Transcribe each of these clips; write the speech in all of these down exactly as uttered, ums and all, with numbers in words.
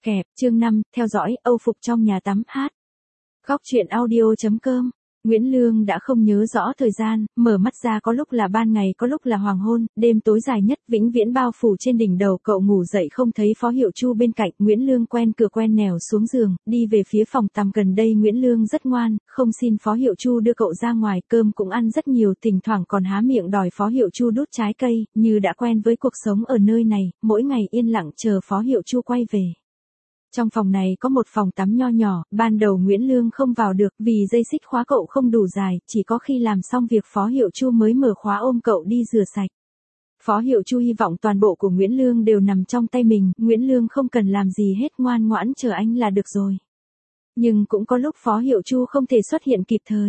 Kẹp, chương năm, theo dõi, Âu phục trong nhà tắm hát. Góc truyện audio.com. Nguyễn Lương đã không nhớ rõ thời gian, mở mắt ra có lúc là ban ngày có lúc là hoàng hôn, đêm tối dài nhất vĩnh viễn bao phủ trên đỉnh đầu cậu. Ngủ dậy không thấy Phó Hiệu Chu bên cạnh, Nguyễn Lương quen cửa quen nẻo xuống giường, đi về phía phòng tắm gần đây. Nguyễn Lương rất ngoan, không xin Phó Hiệu Chu đưa cậu ra ngoài, cơm cũng ăn rất nhiều, thỉnh thoảng còn há miệng đòi Phó Hiệu Chu đút trái cây, như đã quen với cuộc sống ở nơi này, mỗi ngày yên lặng chờ Phó Hiệu Chu quay về. Trong phòng này có một phòng tắm nho nhỏ, ban đầu Nguyễn Lương không vào được vì dây xích khóa cậu không đủ dài, chỉ có khi làm xong việc Phó Hiệu Chu mới mở khóa ôm cậu đi rửa sạch. Phó Hiệu Chu hy vọng toàn bộ của Nguyễn Lương đều nằm trong tay mình, Nguyễn Lương không cần làm gì hết, ngoan ngoãn chờ anh là được rồi. Nhưng cũng có lúc Phó Hiệu Chu không thể xuất hiện kịp thời.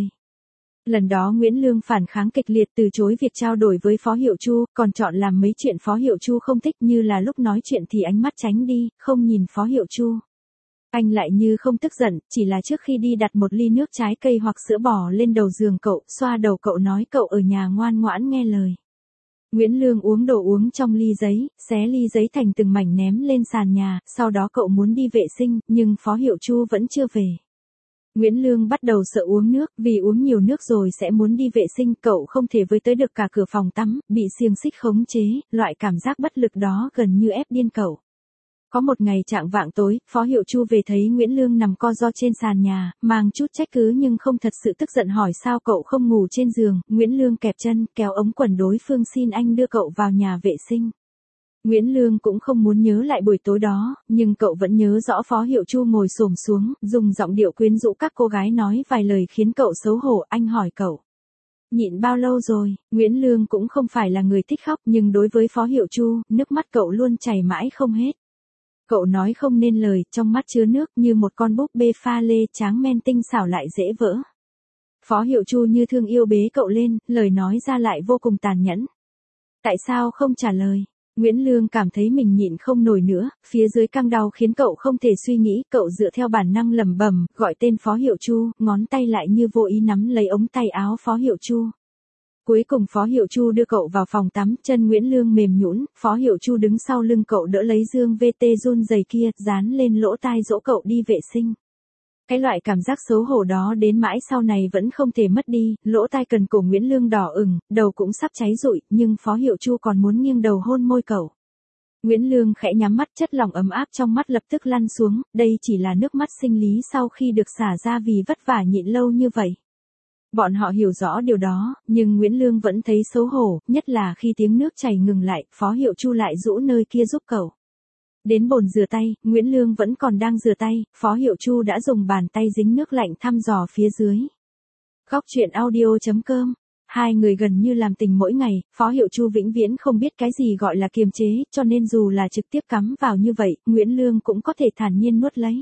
Lần đó Nguyễn Lương phản kháng kịch liệt, từ chối việc trao đổi với Phó Hiệu Chu, còn chọn làm mấy chuyện Phó Hiệu Chu không thích, như là lúc nói chuyện thì ánh mắt tránh đi, không nhìn Phó Hiệu Chu. Anh lại như không tức giận, chỉ là trước khi đi đặt một ly nước trái cây hoặc sữa bò lên đầu giường cậu, xoa đầu cậu nói cậu ở nhà ngoan ngoãn nghe lời. Nguyễn Lương uống đồ uống trong ly giấy, xé ly giấy thành từng mảnh ném lên sàn nhà, sau đó cậu muốn đi vệ sinh, nhưng Phó Hiệu Chu vẫn chưa về. Nguyễn Lương bắt đầu sợ uống nước, vì uống nhiều nước rồi sẽ muốn đi vệ sinh, cậu không thể với tới được cả cửa phòng tắm, bị xiềng xích khống chế, loại cảm giác bất lực đó gần như ép điên cậu. Có một ngày chạng vạng tối, Phó Hiệu Chu về thấy Nguyễn Lương nằm co ro trên sàn nhà, mang chút trách cứ nhưng không thật sự tức giận, hỏi sao cậu không ngủ trên giường. Nguyễn Lương kẹp chân, kéo ống quần đối phương xin anh đưa cậu vào nhà vệ sinh. Nguyễn Lương cũng không muốn nhớ lại buổi tối đó, nhưng cậu vẫn nhớ rõ Phó Hiệu Chu ngồi xổm xuống, dùng giọng điệu quyến rũ các cô gái nói vài lời khiến cậu xấu hổ. Anh hỏi cậu, nhịn bao lâu rồi? Nguyễn Lương cũng không phải là người thích khóc, nhưng đối với Phó Hiệu Chu, nước mắt cậu luôn chảy mãi không hết. Cậu nói không nên lời, trong mắt chứa nước như một con búp bê pha lê tráng men tinh xảo lại dễ vỡ. Phó Hiệu Chu như thương yêu bế cậu lên, lời nói ra lại vô cùng tàn nhẫn. Tại sao không trả lời? Nguyễn Lương cảm thấy mình nhịn không nổi nữa, phía dưới căng đau khiến cậu không thể suy nghĩ, cậu dựa theo bản năng lẩm bẩm, gọi tên Phó Hiệu Chu, ngón tay lại như vô ý nắm lấy ống tay áo Phó Hiệu Chu. Cuối cùng Phó Hiệu Chu đưa cậu vào phòng tắm, chân Nguyễn Lương mềm nhũn, Phó Hiệu Chu đứng sau lưng cậu đỡ lấy dương vê tê run rẩy kia, dán lên lỗ tai dỗ cậu đi vệ sinh. Cái loại cảm giác xấu hổ đó đến mãi sau này vẫn không thể mất đi, lỗ tai cần cổ Nguyễn Lương đỏ ửng, đầu cũng sắp cháy rụi, nhưng Phó Hiệu Chu còn muốn nghiêng đầu hôn môi cậu. Nguyễn Lương khẽ nhắm mắt, chất lỏng ấm áp trong mắt lập tức lăn xuống, đây chỉ là nước mắt sinh lý sau khi được xả ra vì vất vả nhịn lâu như vậy. Bọn họ hiểu rõ điều đó, nhưng Nguyễn Lương vẫn thấy xấu hổ, nhất là khi tiếng nước chảy ngừng lại, Phó Hiệu Chu lại rũ nơi kia giúp cậu. Đến bồn rửa tay, Nguyễn Lương vẫn còn đang rửa tay, Phó Hiệu Chu đã dùng bàn tay dính nước lạnh thăm dò phía dưới. Góc truyện audio.com. Hai người gần như làm tình mỗi ngày, Phó Hiệu Chu vĩnh viễn không biết cái gì gọi là kiềm chế, cho nên dù là trực tiếp cắm vào như vậy, Nguyễn Lương cũng có thể thản nhiên nuốt lấy.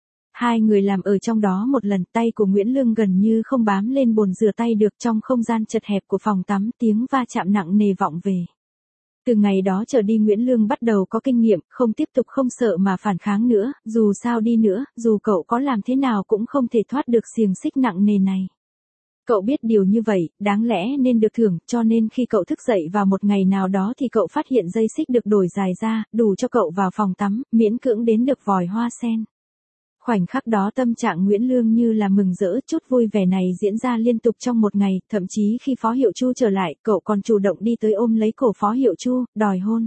Hai người làm ở trong đó một lần, tay của Nguyễn Lương gần như không bám lên bồn rửa tay được, trong không gian chật hẹp của phòng tắm, tiếng va chạm nặng nề vọng về. Từ ngày đó trở đi Nguyễn Lương bắt đầu có kinh nghiệm, không tiếp tục không sợ mà phản kháng nữa, dù sao đi nữa, dù cậu có làm thế nào cũng không thể thoát được xiềng xích nặng nề này. Cậu biết điều như vậy, đáng lẽ nên được thưởng, cho nên khi cậu thức dậy vào một ngày nào đó thì cậu phát hiện dây xích được đổi dài ra, đủ cho cậu vào phòng tắm, miễn cưỡng đến được vòi hoa sen. Khoảnh khắc đó tâm trạng Nguyễn Lương như là mừng rỡ, chút vui vẻ này diễn ra liên tục trong một ngày, thậm chí khi Phó Hiệu Chu trở lại, cậu còn chủ động đi tới ôm lấy cổ Phó Hiệu Chu, đòi hôn.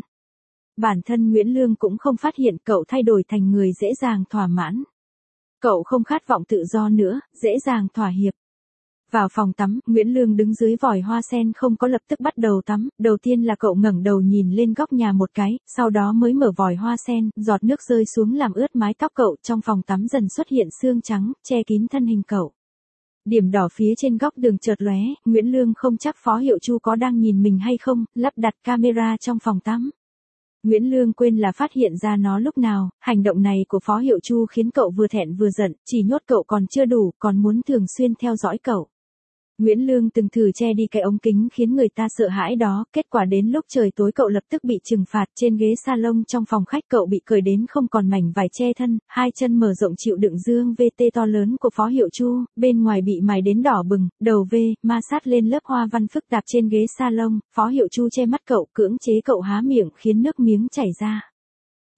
Bản thân Nguyễn Lương cũng không phát hiện cậu thay đổi thành người dễ dàng thỏa mãn. Cậu không khát vọng tự do nữa, dễ dàng thỏa hiệp. Vào phòng tắm, Nguyễn Lương đứng dưới vòi hoa sen không có lập tức bắt đầu tắm, đầu tiên là cậu ngẩng đầu nhìn lên góc nhà một cái, sau đó mới mở vòi hoa sen, giọt nước rơi xuống làm ướt mái tóc cậu, trong phòng tắm dần xuất hiện sương trắng, che kín thân hình cậu. Điểm đỏ phía trên góc đường chợt lóe, Nguyễn Lương không chắc Phó Hiệu Chu có đang nhìn mình hay không, lắp đặt camera trong phòng tắm. Nguyễn Lương quên là phát hiện ra nó lúc nào, hành động này của Phó Hiệu Chu khiến cậu vừa thẹn vừa giận, chỉ nhốt cậu còn chưa đủ, còn muốn thường xuyên theo dõi cậu. Nguyễn Lương từng thử che đi cái ống kính khiến người ta sợ hãi đó, kết quả đến lúc trời tối cậu lập tức bị trừng phạt, trên ghế salon trong phòng khách cậu bị cởi đến không còn mảnh vải che thân, hai chân mở rộng chịu đựng dương vê tê to lớn của Phó Hiệu Chu, bên ngoài bị mài đến đỏ bừng, đầu V, ma sát lên lớp hoa văn phức tạp trên ghế salon, Phó Hiệu Chu che mắt cậu, cưỡng chế cậu há miệng khiến nước miếng chảy ra.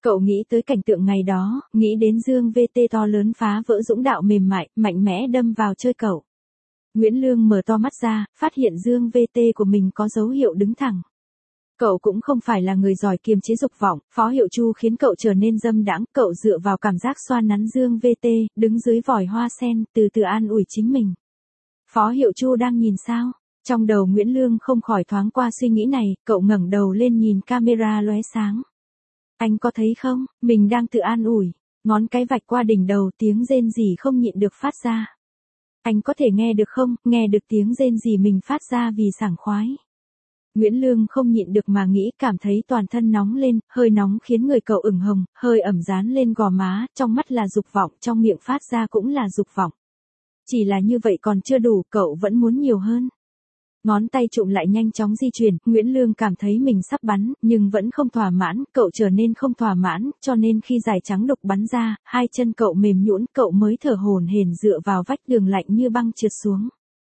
Cậu nghĩ tới cảnh tượng ngày đó, nghĩ đến Dương vê tê to lớn phá vỡ dũng đạo mềm mại, mạnh mẽ đâm vào chơi cậu. Nguyễn Lương mở to mắt ra, phát hiện Dương vê tê của mình có dấu hiệu đứng thẳng. Cậu cũng không phải là người giỏi kiềm chế dục vọng, Phó Hiệu Chu khiến cậu trở nên dâm đãng, cậu dựa vào cảm giác xoa nắn Dương vê tê, đứng dưới vòi hoa sen, từ từ an ủi chính mình. Phó Hiệu Chu đang nhìn sao? Trong đầu Nguyễn Lương không khỏi thoáng qua suy nghĩ này, cậu ngẩng đầu lên nhìn camera lóe sáng. Anh có thấy không, mình đang tự an ủi, ngón cái vạch qua đỉnh đầu, tiếng rên rỉ không nhịn được phát ra. Anh có thể nghe được không, nghe được tiếng rên rỉ mình phát ra vì sảng khoái. Nguyễn Lương không nhịn được mà nghĩ, cảm thấy toàn thân nóng lên, hơi nóng khiến người cậu ửng hồng, hơi ẩm dán lên gò má, trong mắt là dục vọng, trong miệng phát ra cũng là dục vọng. Chỉ là như vậy còn chưa đủ, cậu vẫn muốn nhiều hơn. Ngón tay trụm lại nhanh chóng di chuyển, Nguyễn Lương cảm thấy mình sắp bắn, nhưng vẫn không thỏa mãn, cậu trở nên không thỏa mãn, cho nên khi giải trắng đục bắn ra, hai chân cậu mềm nhũn, cậu mới thở hổn hển dựa vào vách tường lạnh như băng trượt xuống.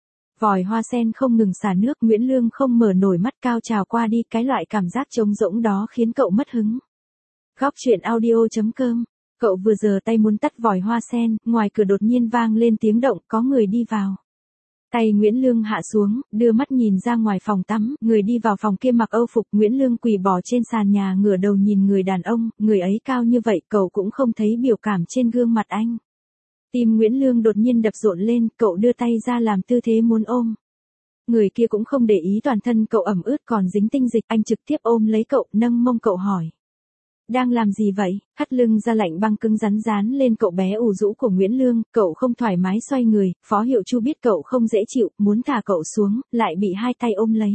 Vòi hoa sen không ngừng xả nước, Nguyễn Lương không mở nổi mắt, cao trào qua đi, cái loại cảm giác trống rỗng đó khiến cậu mất hứng. Góc truyện audio chấm com. Cậu vừa giơ tay muốn tắt vòi hoa sen, ngoài cửa đột nhiên vang lên tiếng động, có người đi vào. Tay Nguyễn Lương hạ xuống, đưa mắt nhìn ra ngoài phòng tắm, người đi vào phòng kia mặc âu phục, Nguyễn Lương quỳ bò trên sàn nhà ngửa đầu nhìn người đàn ông, người ấy cao như vậy, cậu cũng không thấy biểu cảm trên gương mặt anh. Tim Nguyễn Lương đột nhiên đập rộn lên, cậu đưa tay ra làm tư thế muốn ôm. Người kia cũng không để ý toàn thân cậu ẩm ướt còn dính tinh dịch, anh trực tiếp ôm lấy cậu, nâng mông cậu hỏi. Đang làm gì vậy? Hắt lưng ra lạnh băng cứng rắn dán lên cậu bé ủ rũ của Nguyễn Lương, cậu không thoải mái xoay người, Phó Hiệu Chu biết cậu không dễ chịu, muốn thả cậu xuống, lại bị hai tay ôm lấy.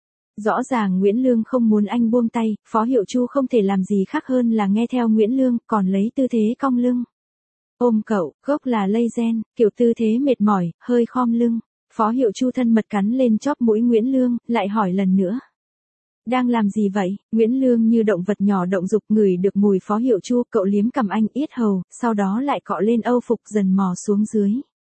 Rõ ràng Nguyễn Lương không muốn anh buông tay, Phó Hiệu Chu không thể làm gì khác hơn là nghe theo Nguyễn Lương, còn lấy tư thế cong lưng. Ôm cậu, gốc là lây gen, kiểu tư thế mệt mỏi, hơi khom lưng. Phó Hiệu Chu thân mật cắn lên chóp mũi Nguyễn Lương, lại hỏi lần nữa. Đang làm gì vậy? Nguyễn Lương như động vật nhỏ động dục, ngửi được mùi Phó Hiệu Chu, cậu liếm cằm anh yết hầu, sau đó lại cọ lên âu phục dần mò xuống dưới.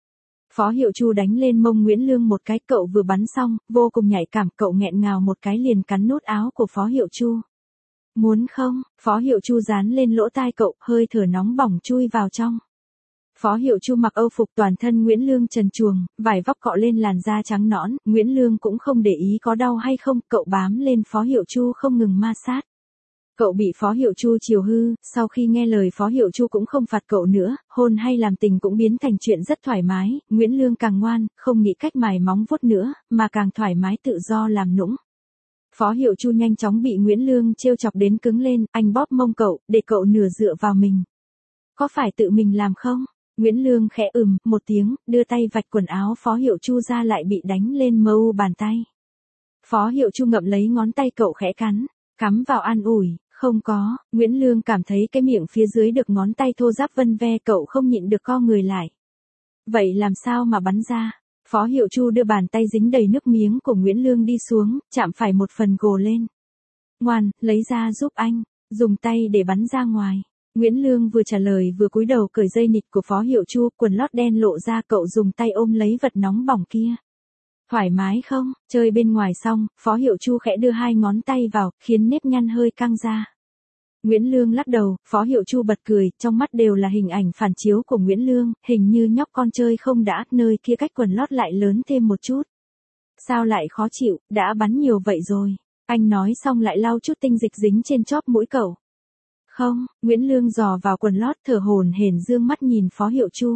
Phó Hiệu Chu đánh lên mông Nguyễn Lương một cái, cậu vừa bắn xong, vô cùng nhạy cảm, cậu nghẹn ngào một cái liền cắn nút áo của Phó Hiệu Chu. Muốn không? Phó Hiệu Chu dán lên lỗ tai cậu, hơi thở nóng bỏng chui vào trong. Phó Hiệu Chu mặc âu phục, toàn thân Nguyễn Lương trần truồng, vải vóc cọ lên làn da trắng nõn, Nguyễn Lương cũng không để ý có đau hay không, cậu bám lên Phó Hiệu Chu không ngừng ma sát. Cậu bị Phó Hiệu Chu chiều hư, sau khi nghe lời Phó Hiệu Chu cũng không phạt cậu nữa, hôn hay làm tình cũng biến thành chuyện rất thoải mái, Nguyễn Lương càng ngoan, không nghĩ cách mài móng vuốt nữa, mà càng thoải mái tự do làm nũng. Phó Hiệu Chu nhanh chóng bị Nguyễn Lương trêu chọc đến cứng lên, anh bóp mông cậu, để cậu nửa dựa vào mình. Có phải tự mình làm không? Nguyễn Lương khẽ ừm một tiếng, đưa tay vạch quần áo Phó Hiệu Chu ra, lại bị đánh lên mờ u bàn tay. Phó Hiệu Chu ngậm lấy ngón tay cậu khẽ cắn, cắm vào an ủi, không có, Nguyễn Lương cảm thấy cái miệng phía dưới được ngón tay thô ráp vân ve, cậu không nhịn được co người lại. Vậy làm sao mà bắn ra? Phó Hiệu Chu đưa bàn tay dính đầy nước miếng của Nguyễn Lương đi xuống, chạm phải một phần gồ lên. Ngoan, lấy ra giúp anh, dùng tay để bắn ra ngoài. Nguyễn Lương vừa trả lời vừa cúi đầu cởi dây nịt của Phó Hiệu Chu, quần lót đen lộ ra, cậu dùng tay ôm lấy vật nóng bỏng kia. Thoải mái không? Chơi bên ngoài xong, Phó Hiệu Chu khẽ đưa hai ngón tay vào, khiến nếp nhăn hơi căng ra. Nguyễn Lương lắc đầu, Phó Hiệu Chu bật cười, trong mắt đều là hình ảnh phản chiếu của Nguyễn Lương, hình như nhóc con chơi không đã, nơi kia cách quần lót lại lớn thêm một chút. Sao lại khó chịu, đã bắn nhiều vậy rồi. Anh nói xong lại lau chút tinh dịch dính trên chóp mũi cậu. Không, Nguyễn Lương dò vào quần lót, thở hổn hển dương mắt nhìn Phó Hiệu Chu.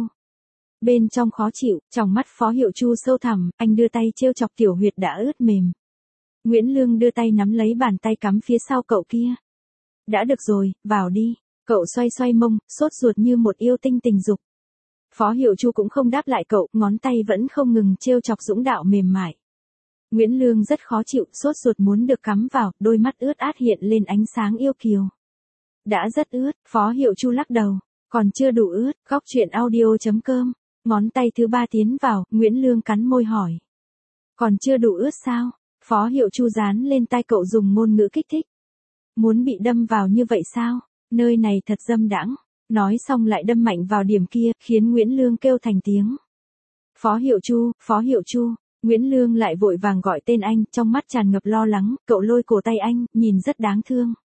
Bên trong khó chịu, trong mắt Phó Hiệu Chu sâu thẳm, anh đưa tay trêu chọc tiểu huyệt đã ướt mềm. Nguyễn Lương đưa tay nắm lấy bàn tay cắm phía sau cậu kia. Đã được rồi, vào đi. Cậu xoay xoay mông, sốt ruột như một yêu tinh tình dục. Phó Hiệu Chu cũng không đáp lại cậu, ngón tay vẫn không ngừng trêu chọc dũng đạo mềm mại. Nguyễn Lương rất khó chịu, sốt ruột muốn được cắm vào, đôi mắt ướt át hiện lên ánh sáng yêu kiều. Đã rất ướt, Phó Hiệu Chu lắc đầu, còn chưa đủ ướt, góc truyện audio chấm com. Ngón tay thứ ba tiến vào, Nguyễn Lương cắn môi hỏi. Còn chưa đủ ướt sao? Phó Hiệu Chu dán lên tai cậu dùng ngôn ngữ kích thích. Muốn bị đâm vào như vậy sao? Nơi này thật dâm đãng. Nói xong lại đâm mạnh vào điểm kia, khiến Nguyễn Lương kêu thành tiếng. Phó Hiệu Chu, Phó Hiệu Chu. Nguyễn Lương lại vội vàng gọi tên anh, trong mắt tràn ngập lo lắng, cậu lôi cổ tay anh, nhìn rất đáng thương.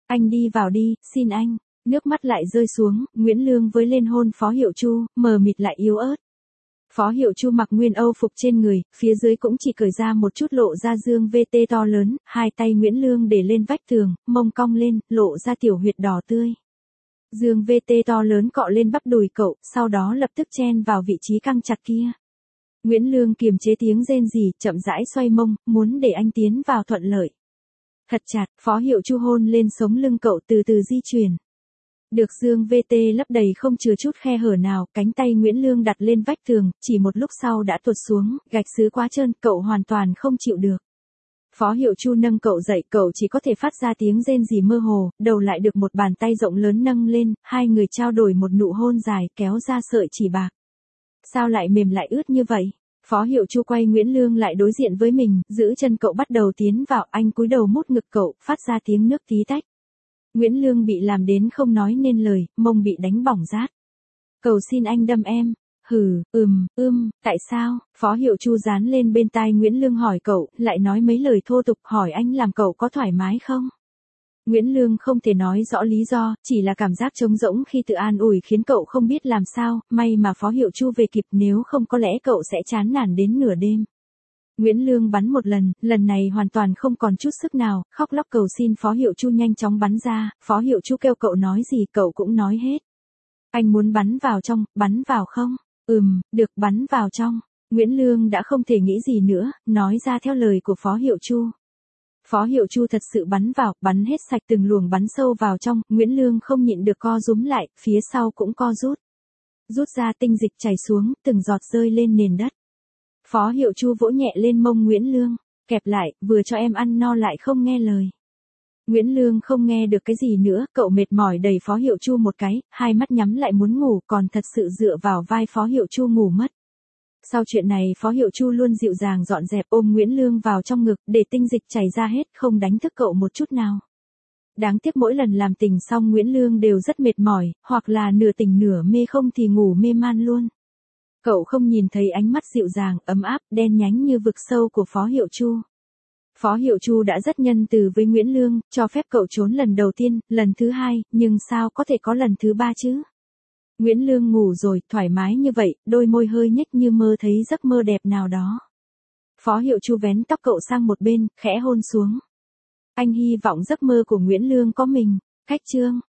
Anh đi vào đi, xin anh. Nước mắt lại rơi xuống, Nguyễn Lương với lên hôn Phó Hiệu Chu, mờ mịt lại yếu ớt. Phó Hiệu Chu mặc nguyên âu phục trên người, phía dưới cũng chỉ cởi ra một chút lộ ra dương vê tê to lớn, hai tay Nguyễn Lương để lên vách tường, mông cong lên, lộ ra tiểu huyệt đỏ tươi. Dương vê tê to lớn cọ lên bắp đùi cậu, sau đó lập tức chen vào vị trí căng chặt kia. Nguyễn Lương kiềm chế tiếng rên rỉ, chậm rãi xoay mông, muốn để anh tiến vào thuận lợi. Thật chặt, Phó Hiệu Chu hôn lên sống lưng cậu từ từ di chuyển. Được dương vê tê lấp đầy không chừa chút khe hở nào, cánh tay Nguyễn Lương đặt lên vách tường, chỉ một lúc sau đã tuột xuống, gạch sứ quá trơn, cậu hoàn toàn không chịu được. Phó Hiệu Chu nâng cậu dậy, cậu chỉ có thể phát ra tiếng rên rỉ mơ hồ, đầu lại được một bàn tay rộng lớn nâng lên, hai người trao đổi một nụ hôn dài, kéo ra sợi chỉ bạc. Sao lại mềm lại ướt như vậy? Phó Hiệu Chu quay Nguyễn Lương lại đối diện với mình, giữ chân cậu bắt đầu tiến vào, anh cúi đầu mút ngực cậu, phát ra tiếng nước tí tách. Nguyễn Lương bị làm đến không nói nên lời, mông bị đánh bỏng rát. Cầu xin anh đâm em. Hừ, ừm, ưm, tại sao? Phó Hiệu Chu dán lên bên tai Nguyễn Lương hỏi cậu, lại nói mấy lời thô tục, hỏi anh làm cậu có thoải mái không? Nguyễn Lương không thể nói rõ lý do, chỉ là cảm giác trống rỗng khi tự an ủi khiến cậu không biết làm sao, may mà Phó Hiệu Chu về kịp, nếu không có lẽ cậu sẽ chán nản đến nửa đêm. Nguyễn Lương bắn một lần, lần này hoàn toàn không còn chút sức nào, khóc lóc cầu xin Phó Hiệu Chu nhanh chóng bắn ra, Phó Hiệu Chu kêu cậu nói gì cậu cũng nói hết. Anh muốn bắn vào trong, bắn vào không? Ừm, được, bắn vào trong. Nguyễn Lương đã không thể nghĩ gì nữa, nói ra theo lời của Phó Hiệu Chu. Phó Hiệu Chu thật sự bắn vào, bắn hết sạch từng luồng bắn sâu vào trong, Nguyễn Lương không nhịn được co rúm lại, phía sau cũng co rút. Rút ra tinh dịch chảy xuống, từng giọt rơi lên nền đất. Phó Hiệu Chu vỗ nhẹ lên mông Nguyễn Lương, kẹp lại, vừa cho em ăn no lại không nghe lời. Nguyễn Lương không nghe được cái gì nữa, cậu mệt mỏi đẩy Phó Hiệu Chu một cái, hai mắt nhắm lại muốn ngủ, còn thật sự dựa vào vai Phó Hiệu Chu ngủ mất. Sau chuyện này Phó Hiệu Chu luôn dịu dàng dọn dẹp ôm Nguyễn Lương vào trong ngực, để tinh dịch chảy ra hết, không đánh thức cậu một chút nào. Đáng tiếc mỗi lần làm tình xong Nguyễn Lương đều rất mệt mỏi, hoặc là nửa tỉnh nửa mê, không thì ngủ mê man luôn. Cậu không nhìn thấy ánh mắt dịu dàng, ấm áp, đen nhánh như vực sâu của Phó Hiệu Chu. Phó Hiệu Chu đã rất nhân từ với Nguyễn Lương, cho phép cậu trốn lần đầu tiên, lần thứ hai, nhưng sao có thể có lần thứ ba chứ? Nguyễn Lương ngủ rồi, thoải mái như vậy, đôi môi hơi nhếch như mơ thấy giấc mơ đẹp nào đó. Phó Hiệu Chu vén tóc cậu sang một bên, khẽ hôn xuống. Anh hy vọng giấc mơ của Nguyễn Lương có mình. Cách chương